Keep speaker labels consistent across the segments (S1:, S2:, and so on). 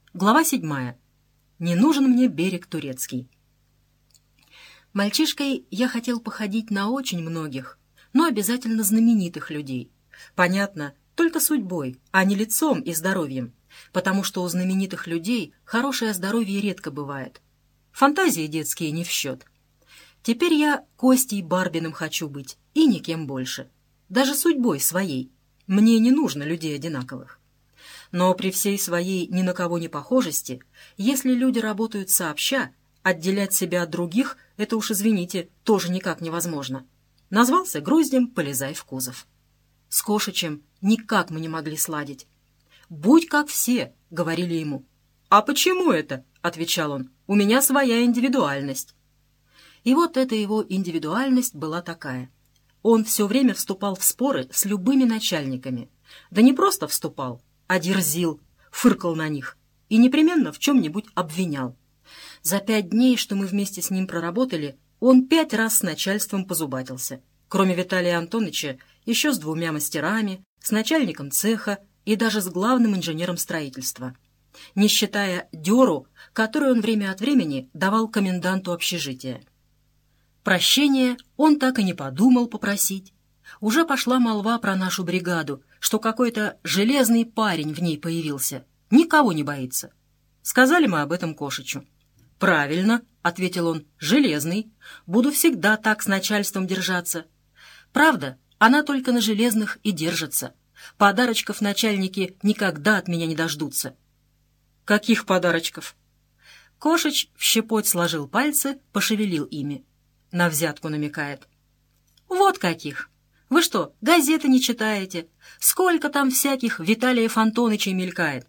S1: Глава 7. Не нужен мне берег турецкий. Мальчишкой я хотел походить на очень многих, но обязательно знаменитых людей. Понятно, только судьбой, а не лицом и здоровьем, потому что у знаменитых людей хорошее здоровье редко бывает. Фантазии детские не в счет. Теперь я Костей Барбиным хочу быть, и никем больше. Даже судьбой своей. Мне не нужно людей одинаковых. Но при всей своей ни на кого не похожести, если люди работают сообща, отделять себя от других, это уж, извините, тоже никак невозможно. Назвался груздем, полезай в кузов. С Кошичем никак мы не могли сладить. «Будь как все», — говорили ему. «А почему это?» — отвечал он. «У меня своя индивидуальность». И вот эта его индивидуальность была такая. Он все время вступал в споры с любыми начальниками. Да не просто вступал, а дерзил, фыркал на них и непременно в чем-нибудь обвинял. За 5 дней, что мы вместе с ним проработали, он 5 раз с начальством позубатился. Кроме Виталия Антоновича, еще с 2 мастерами, с начальником цеха и даже с главным инженером строительства. Не считая дёру, которую он время от времени давал коменданту общежития. Прощения он так и не подумал попросить. Уже пошла молва про нашу бригаду, что какой-то железный парень в ней появился. Никого не боится. Сказали мы об этом Кошичу. «Правильно», — ответил он, — «железный. Буду всегда так с начальством держаться». Правда, она только на железных и держится. Подарочков начальники никогда от меня не дождутся. «Каких подарочков?» Кошич в щепоть сложил пальцы, пошевелил ими. На взятку намекает. «Вот каких! Вы что, газеты не читаете? Сколько там всяких Виталиев Антонычей мелькает?»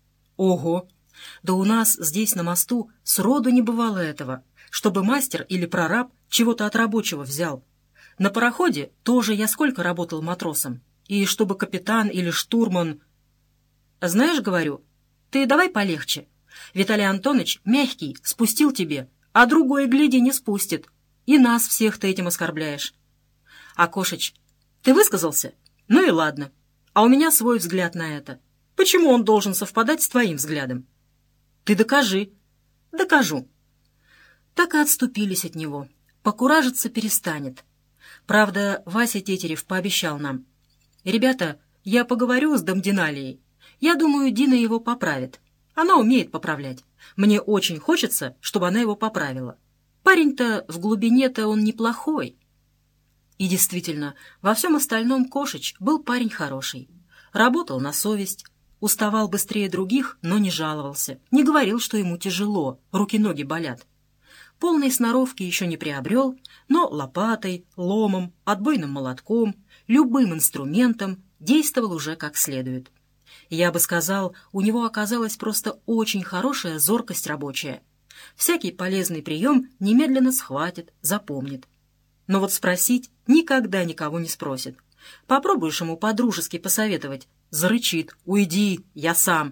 S1: «Ого! Да у нас здесь на мосту сроду не бывало этого, чтобы мастер или прораб чего-то от рабочего взял. На пароходе тоже я сколько работал матросом, и чтобы капитан или штурман...» «Знаешь, — говорю, — ты давай полегче. Виталий Антоныч мягкий, спустил тебе, а другой, гляди, не спустит. И нас всех ты этим оскорбляешь». А Кошич: «Ты высказался? Ну и ладно. А у меня свой взгляд на это. Почему он должен совпадать с твоим взглядом?» «Ты докажи». «Докажу». Так и отступились от него. Покуражиться перестанет. Правда, Вася Тетерев пообещал нам: «Ребята, я поговорю с Домдиналией. Я думаю, Дина его поправит. Она умеет поправлять. Мне очень хочется, чтобы она его поправила. Парень-то в глубине-то он неплохой». И действительно, во всем остальном Кошич был парень хороший. Работал на совесть, уставал быстрее других, но не жаловался, не говорил, что ему тяжело, руки-ноги болят. Полной сноровки еще не приобрел, но лопатой, ломом, отбойным молотком, любым инструментом действовал уже как следует. Я бы сказал, у него оказалась просто очень хорошая зоркость рабочая. Всякий полезный прием немедленно схватит, запомнит. Но вот спросить никогда никого не спросит. Попробуешь ему по-дружески посоветовать, зарычит: «Уйди, я сам».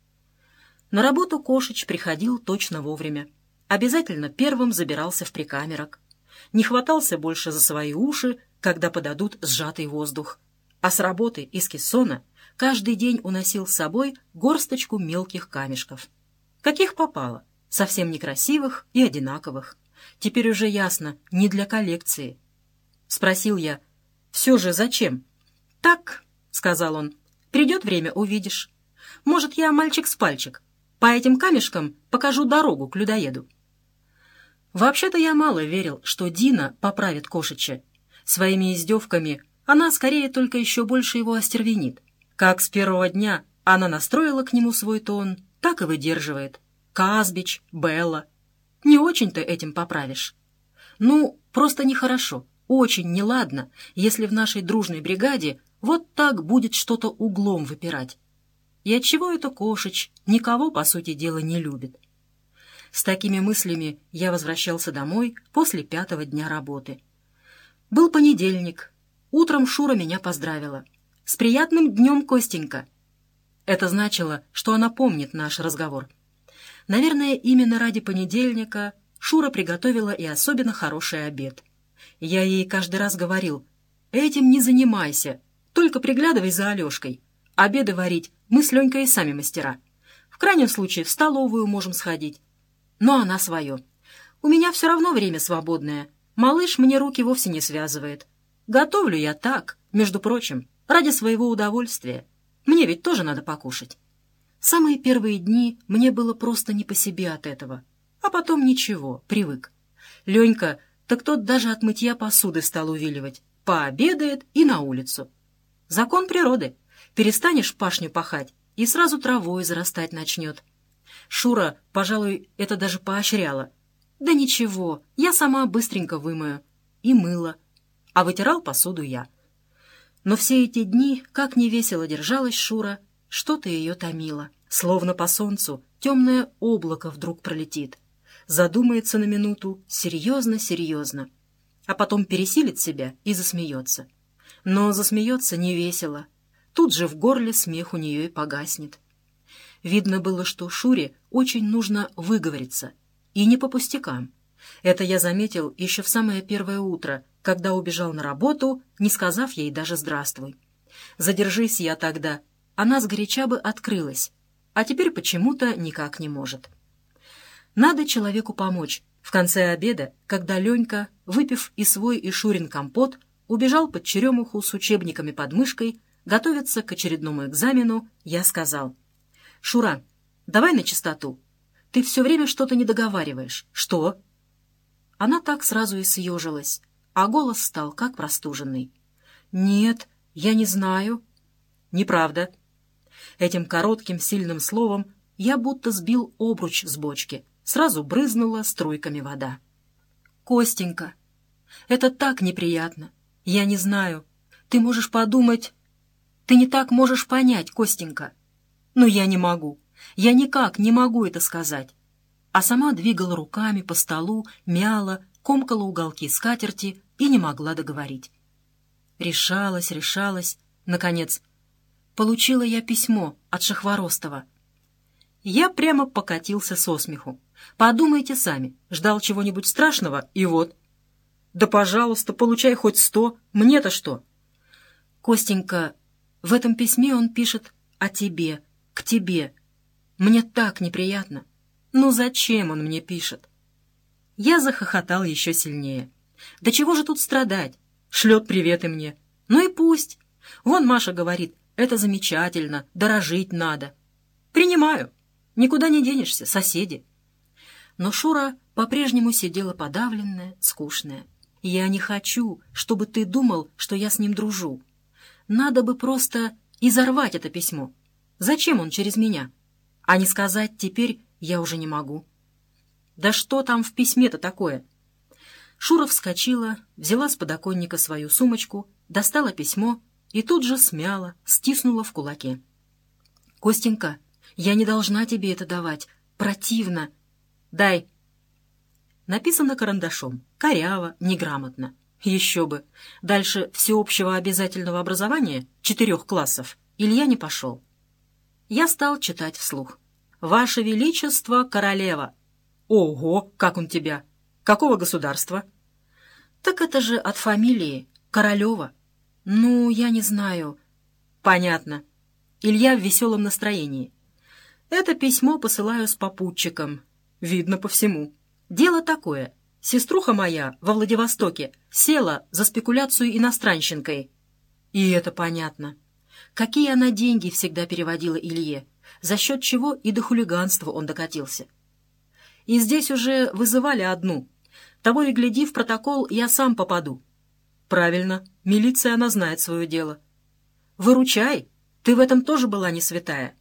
S1: На работу Кошич приходил точно вовремя. Обязательно первым забирался в прикамерок. Не хватался больше за свои уши, когда подадут сжатый воздух. А с работы из кессона каждый день уносил с собой горсточку мелких камешков. Каких попало, совсем некрасивых и одинаковых. Теперь уже ясно, не для коллекции. Спросил я: «Все же зачем?» «Так», — сказал он, — «придет время, увидишь. Может, я мальчик с пальчик. По этим камешкам покажу дорогу к людоеду». Вообще-то я мало верил, что Дина поправит Кошича. Своими издевками она скорее только еще больше его остервенит. Как с первого дня она настроила к нему свой тон, так и выдерживает. Казбич, Белла. Не очень-то этим поправишь. Ну, просто нехорошо, очень неладно, если в нашей дружной бригаде вот так будет что-то углом выпирать. И отчего это Кошич никого, по сути дела, не любит? С такими мыслями я возвращался домой после 5-го дня работы. Был понедельник. Утром Шура меня поздравила. «С приятным днем, Костенька!» Это значило, что она помнит наш разговор. Наверное, именно ради понедельника Шура приготовила и особенно хороший обед. Я ей каждый раз говорил: «Этим не занимайся, только приглядывай за Алешкой. Обеды варить мы с Ленькой и сами мастера. В крайнем случае в столовую можем сходить. Но она свое. У меня все равно время свободное. Малыш мне руки вовсе не связывает. Готовлю я так, между прочим, ради своего удовольствия. Мне ведь тоже надо покушать. Самые первые дни мне было просто не по себе от этого. А потом ничего, привык. Ленька, так тот даже от мытья посуды стал увиливать. Пообедает и на улицу. Закон природы. Перестанешь пашню пахать, и сразу травой зарастать начнет. Шура, пожалуй, это даже поощряла. Да ничего, я сама быстренько вымою. И мыла. А вытирал посуду я. Но все эти дни, как невесело держалась Шура, что-то ее томило. Словно по солнцу темное облако вдруг пролетит. Задумается на минуту серьезно-серьезно. А потом пересилит себя и засмеется. Но засмеется невесело. Тут же в горле смех у нее и погаснет. Видно было, что Шуре очень нужно выговориться. И не по пустякам. Это я заметил еще в самое первое утро, когда убежал на работу, не сказав ей даже «здравствуй». Задержись я тогда, она сгоряча бы открылась, а теперь почему-то никак не может. Надо человеку помочь. В конце обеда, когда Ленька, выпив и свой, и Шурин компот, убежал под черемуху с учебниками под мышкой, готовиться к очередному экзамену, я сказал: «Шура, давай на чистоту. Ты все время что-то не договариваешь. Что?» Она так сразу и съежилась, а голос стал как простуженный. «Нет, я не знаю». «Неправда». Этим коротким сильным словом я будто сбил обруч с бочки. Сразу брызнула струйками вода. «Костенька, это так неприятно. Я не знаю. Ты можешь подумать... Ты не так можешь понять, Костенька. Но я не могу. Я никак не могу это сказать». А сама двигала руками по столу, мяла, комкала уголки скатерти и не могла договорить. Решалась. Наконец, получила я письмо от Шахворостова. Я прямо покатился со смеху. Подумайте сами, ждал чего-нибудь страшного, и вот. Да, пожалуйста, получай хоть 100, мне-то что? Костенька, в этом письме он пишет о тебе, к тебе. Мне так неприятно. Ну зачем он мне пишет? Я захохотал еще сильнее. Да чего же тут страдать? Шлет приветы мне. Ну и пусть. Вон Маша говорит, это замечательно, дорожить надо. Принимаю. Никуда не денешься, соседи. Но Шура по-прежнему сидела подавленная, скучная. Я не хочу, чтобы ты думал, что я с ним дружу. Надо бы просто изорвать это письмо. Зачем он через меня? А не сказать теперь я уже не могу. Да что там в письме-то такое? Шура вскочила, взяла с подоконника свою сумочку, достала письмо и тут же смяла, стиснула в кулаке. «Костенька, я не должна тебе это давать. Противно. Дай». Написано карандашом. Коряво, неграмотно. Еще бы. Дальше всеобщего обязательного образования 4 классов Илья не пошел. Я стал читать вслух. «Ваше Величество, королева». «Ого, как он тебя! Какого государства?» «Так это же от фамилии Королева». «Ну, я не знаю». «Понятно». Илья в веселом настроении. «Это письмо посылаю с попутчиком. Видно по всему. Дело такое. Сеструха моя во Владивостоке села за спекуляцию иностранщинкой». И это понятно. Какие она деньги всегда переводила Илье, за счет чего и до хулиганства он докатился. И здесь уже вызывали одну. Того и гляди, в протокол я сам попаду. Правильно, милиция, она знает свое дело. Выручай, ты в этом тоже была не святая.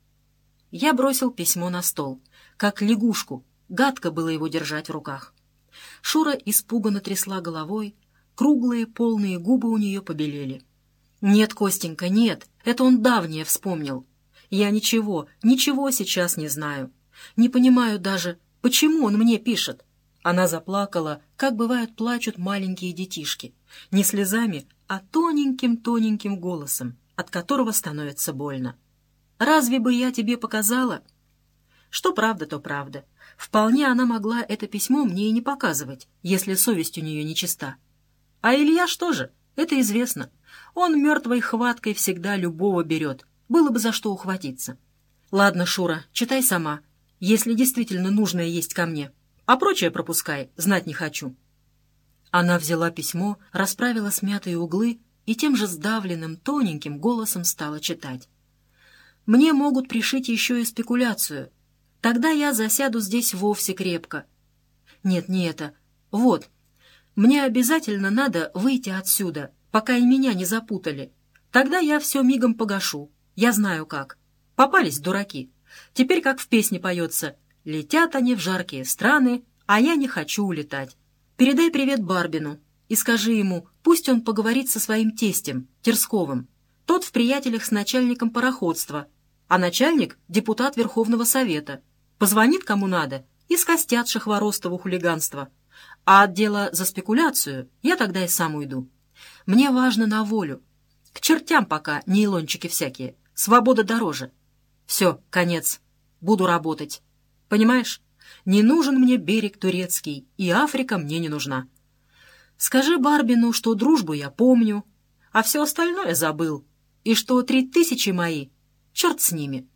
S1: Я бросил письмо на стол, как лягушку, гадко было его держать в руках. Шура испуганно трясла головой, круглые полные губы у нее побелели. «Нет, Костенька, нет, это он давнее вспомнил. Я ничего сейчас не знаю. Не понимаю даже, почему он мне пишет». Она заплакала, как бывает плачут маленькие детишки, не слезами, а тоненьким-тоненьким голосом, от которого становится больно. «Разве бы я тебе показала?» Что правда, то правда. Вполне она могла это письмо мне и не показывать, если совесть у нее нечиста. А Илья что же? Это известно. Он мертвой хваткой всегда любого берет. Было бы за что ухватиться. Ладно, Шура, читай сама, если действительно нужное есть ко мне. А прочее пропускай, знать не хочу». Она взяла письмо, расправила смятые углы и тем же сдавленным, тоненьким голосом стала читать. «Мне могут пришить еще и спекуляцию. Тогда я засяду здесь вовсе крепко. Нет, не это. Вот. Мне обязательно надо выйти отсюда, пока и меня не запутали. Тогда я все мигом погашу. Я знаю как. Попались дураки. Теперь как в песне поется: «Летят они в жаркие страны, а я не хочу улетать». Передай привет Барбину и скажи ему, пусть он поговорит со своим тестем, Терсковым. Тот в приятелях с начальником пароходства, а начальник — депутат Верховного Совета. Позвонит кому надо и скостят Шахворостову хулиганство. А от дела за спекуляцию я тогда и сам уйду. Мне важно на волю. К чертям пока нейлончики всякие. Свобода дороже. Все, конец. Буду работать. Понимаешь? Не нужен мне берег турецкий, и Африка мне не нужна. Скажи Барбину, что дружбу я помню, а все остальное забыл, и что 3000 мои, черт с ними.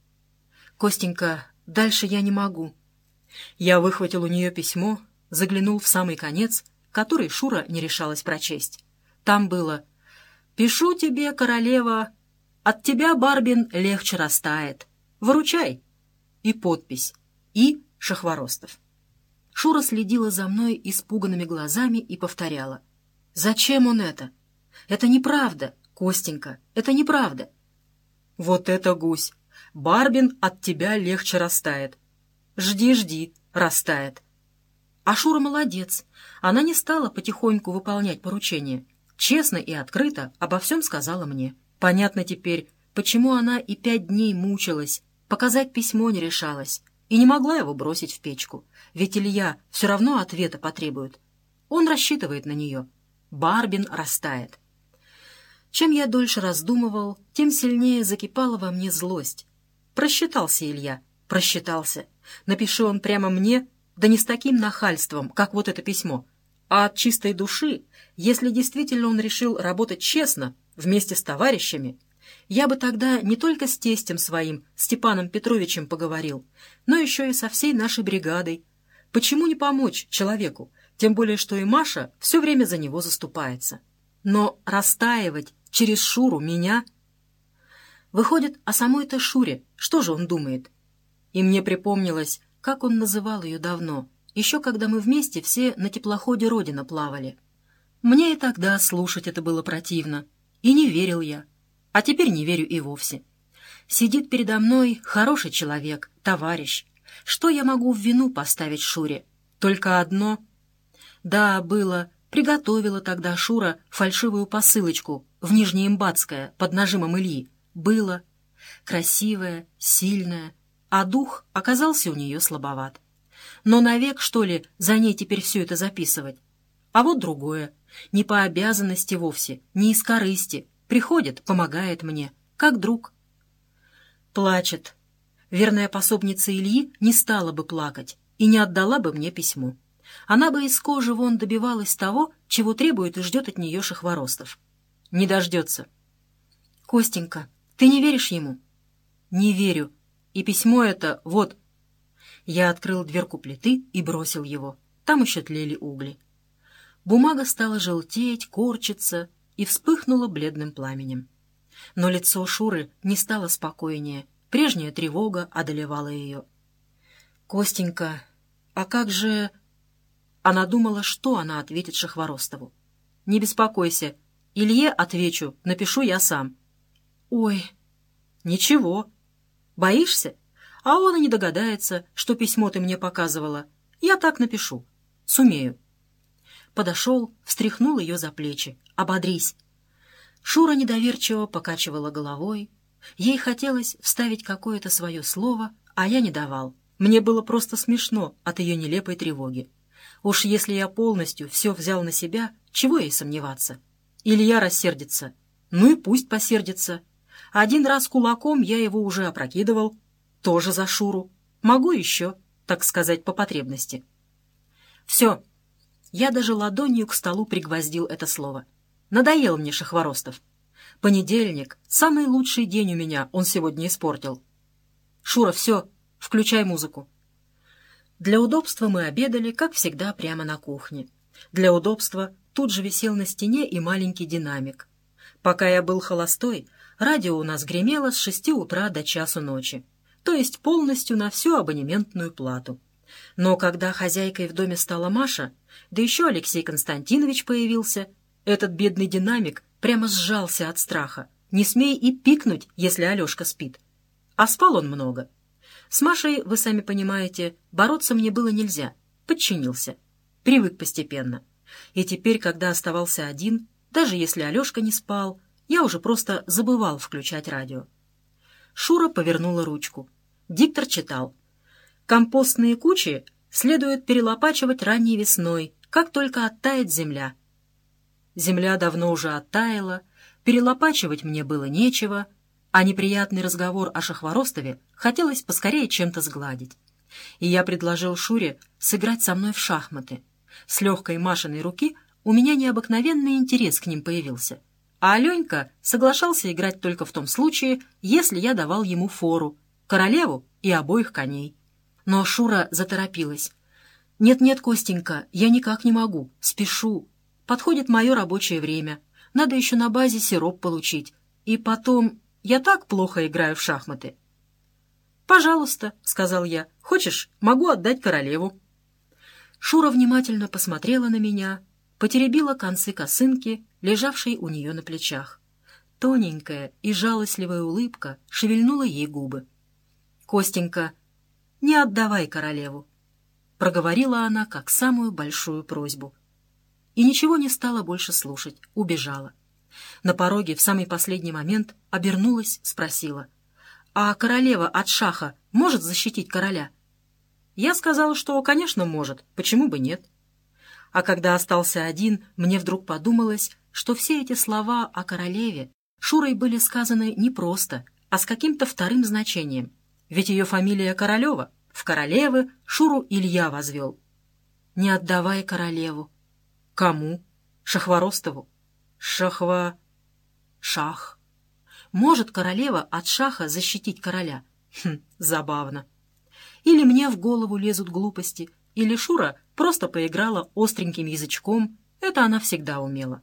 S1: Костенька, дальше я не могу. Я выхватил у нее письмо, заглянул в самый конец, который Шура не решалась прочесть. Там было: «Пишу тебе, королева, от тебя, Барбин, легче растает. Выручай». И подпись: «И. Шахворостов». Шура следила за мной испуганными глазами и повторяла: «Зачем он это? Это неправда, Костенька, это неправда». «Вот это гусь! Барбин от тебя легче растает. Жди, жди, растает». А Шура молодец. Она не стала потихоньку выполнять поручение. Честно и открыто обо всем сказала мне. Понятно теперь, почему она и 5 дней мучилась, показать письмо не решалась и не могла его бросить в печку. Ведь Илья все равно ответа потребует. Он рассчитывает на нее. Барбин растает. Чем я дольше раздумывал, тем сильнее закипала во мне злость. Просчитался Илья, просчитался. Напиши он прямо мне, да не с таким нахальством, как вот это письмо, а от чистой души, если действительно он решил работать честно, вместе с товарищами, я бы тогда не только с тестем своим, Степаном Петровичем, поговорил, но еще и со всей нашей бригадой. Почему не помочь человеку, тем более что и Маша все время за него заступается? Но расстаивать через Шуру меня... Выходит, о самой-то Шуре, что же он думает? И мне припомнилось, как он называл ее давно, еще когда мы вместе все на теплоходе «Родина» плавали. Мне и тогда слушать это было противно, и не верил я. А теперь не верю и вовсе. Сидит передо мной хороший человек, товарищ. Что я могу в вину поставить Шуре? Только одно. Да, было. Приготовила тогда Шура фальшивую посылочку в Нижнеимбатское под нажимом Ильи. Было. Красивая, сильная. А дух оказался у нее слабоват. Но навек, что ли, за ней теперь все это записывать? А вот другое. Не по обязанности вовсе, не из корысти. Приходит, помогает мне, как друг. Плачет. Верная пособница Ильи не стала бы плакать и не отдала бы мне письмо. Она бы из кожи вон добивалась того, чего требует и ждет от нее Шахворостов. Не дождется. Костенька, ты не веришь ему? Не верю. И письмо это вот. Я открыл дверку плиты и бросил его. Там еще тлели угли. Бумага стала желтеть, корчиться и вспыхнула бледным пламенем. Но лицо Шуры не стало спокойнее. Прежняя тревога одолевала ее. «Костенька, а как же...» Она думала, что она ответит Шахворостову. «Не беспокойся. Илье отвечу, напишу я сам». «Ой, ничего. Боишься? А он и не догадается, что письмо ты мне показывала. Я так напишу. Сумею». Подошел, встряхнул ее за плечи. «Ободрись». Шура недоверчиво покачивала головой. Ей хотелось вставить какое-то свое слово, а я не давал. Мне было просто смешно от ее нелепой тревоги. Уж если я полностью все взял на себя, чего ей сомневаться? Илья рассердится. Ну и пусть посердится. Один раз кулаком я его уже опрокидывал. Тоже за Шуру. Могу еще, так сказать, по потребности. Все. Я даже ладонью к столу пригвоздил это слово. Надоел мне Шахворостов. Понедельник — самый лучший день у меня, он сегодня испортил. «Шура, все, включай музыку». Для удобства мы обедали, как всегда, прямо на кухне. Для удобства тут же висел на стене и маленький динамик. Пока я был холостой, радио у нас гремело с 6 утра до часу ночи, то есть полностью на всю абонементную плату. Но когда хозяйкой в доме стала Маша, да еще Алексей Константинович появился, этот бедный динамик прямо сжался от страха. Не смей и пикнуть, если Алешка спит. А спал он много. С Машей, вы сами понимаете, бороться мне было нельзя. Подчинился. Привык постепенно. И теперь, когда оставался один, даже если Алешка не спал, я уже просто забывал включать радио. Шура повернула ручку. Диктор читал. «Компостные кучи следует перелопачивать ранней весной, как только оттает земля». Земля давно уже оттаяла, перелопачивать мне было нечего, а неприятный разговор о Шахворостове хотелось поскорее чем-то сгладить. И я предложил Шуре сыграть со мной в шахматы. С легкой Машиной руки у меня необыкновенный интерес к ним появился. А Аленька соглашался играть только в том случае, если я давал ему фору, королеву и обоих коней. Но Шура заторопилась. «Нет-нет, Костенька, я никак не могу, спешу. Подходит мое рабочее время. Надо еще на базе сироп получить. И потом, я так плохо играю в шахматы». «Пожалуйста», — сказал я, — «хочешь, могу отдать королеву». Шура внимательно посмотрела на меня, потеребила концы косынки, лежавшей у нее на плечах. Тоненькая и жалостливая улыбка шевельнула ей губы. «Костенька, не отдавай королеву», — проговорила она как самую большую просьбу. И ничего не стала больше слушать, убежала. На пороге в самый последний момент обернулась, спросила: «А королева от шаха может защитить короля?» Я сказала, что, конечно, может, почему бы нет. А когда остался один, мне вдруг подумалось, что все эти слова о королеве Шурой были сказаны не просто, а с каким-то вторым значением. Ведь ее фамилия Королева, в королевы Шуру Илья возвел. «Не отдавай королеву». «Кому?» «Шахворостову». «Шах. Может королева от шаха защитить короля?» Забавно. Или мне в голову лезут глупости, или Шура просто поиграла остреньким язычком, это она всегда умела.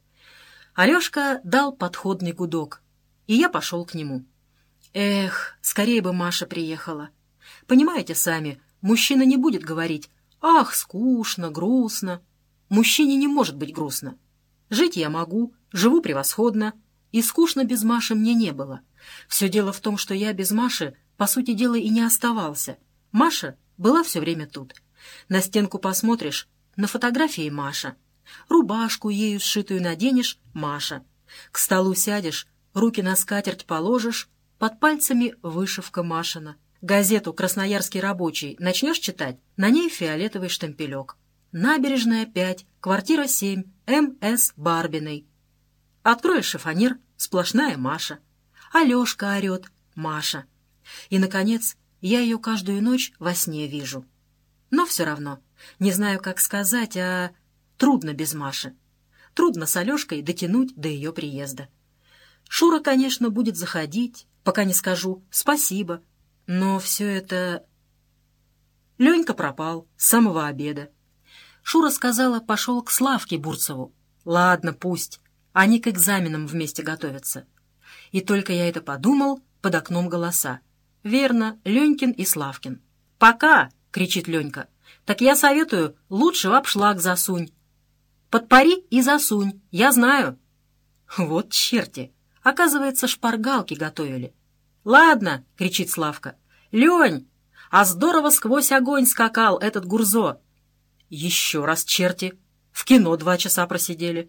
S1: Алешка дал подходный гудок, и я пошел к нему. Эх, скорее бы Маша приехала. Понимаете сами, мужчина не будет говорить: «Ах, скучно, грустно». Мужчине не может быть грустно. Жить я могу, живу превосходно, и скучно без Маши мне не было. Все дело в том, что я без Маши, по сути дела, и не оставался. Маша была все время тут. На стенку посмотришь — на фотографии Маша. Рубашку ею сшитую наденешь — Маша. К столу сядешь, руки на скатерть положишь, под пальцами вышивка Машина. Газету «Красноярский рабочий» начнешь читать, на ней фиолетовый штемпелек. Набережная 5, квартира 7, М.С. Барбиной. Откроешь шифонер — сплошная Маша. Алешка орет — Маша. И, наконец, я ее каждую ночь во сне вижу. Но все равно, не знаю, как сказать, а трудно без Маши. Трудно с Алешкой дотянуть до ее приезда. Шура, конечно, будет заходить, пока не скажу «спасибо», но все это... Ленька пропал с самого обеда. Шура сказала, пошел к Славке Бурцеву. Ладно, пусть. Они к экзаменам вместе готовятся. И только я это подумал, под окном голоса. Верно, Ленькин и Славкин. «Пока!» — кричит Ленька. «Так я советую, лучше в обшлаг засунь. Подпари и засунь, я знаю». Вот черти! Оказывается, шпаргалки готовили. «Ладно!» — кричит Славка. «Лень! А здорово сквозь огонь скакал этот Гурзо!» Еще раз черти! В кино 2 часа просидели.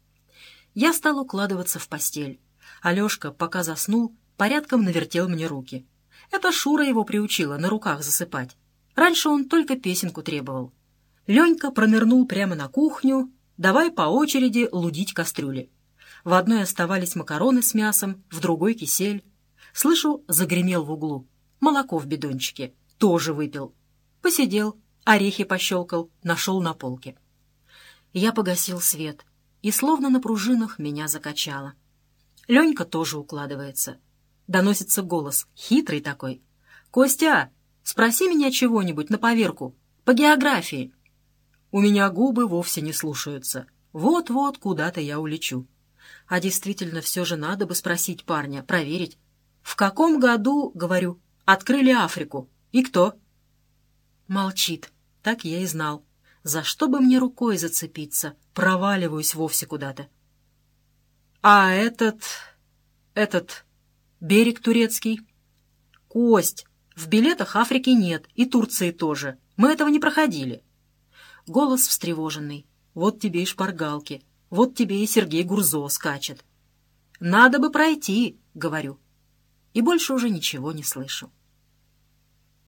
S1: Я стал укладываться в постель. Алешка, пока заснул, порядком навертел мне руки. Это Шура его приучила на руках засыпать. Раньше он только песенку требовал. Ленька пронырнул прямо на кухню, давай по очереди лудить кастрюли. В одной оставались макароны с мясом, в другой кисель. Слышу, загремел в углу. Молоко в бидончике. Тоже выпил. Посидел, орехи пощелкал, нашел на полке. Я погасил свет, и словно на пружинах меня закачало. Ленька тоже укладывается. Доносится голос, хитрый такой. «Костя, спроси меня чего-нибудь на поверку, по географии». У меня губы вовсе не слушаются. Вот-вот куда-то я улечу. А действительно, все же надо бы спросить парня, проверить. «В каком году, — говорю, — открыли Африку? И кто?» Молчит. Так я и знал. За что бы мне рукой зацепиться? Проваливаюсь вовсе куда-то. «А этот берег турецкий?» «Кость, в билетах Африки нет, и Турции тоже. Мы этого не проходили». Голос встревоженный. Вот тебе и шпаргалки, вот тебе и Сергей Гурзо скачет. «Надо бы пройти», — говорю. И больше уже ничего не слышу.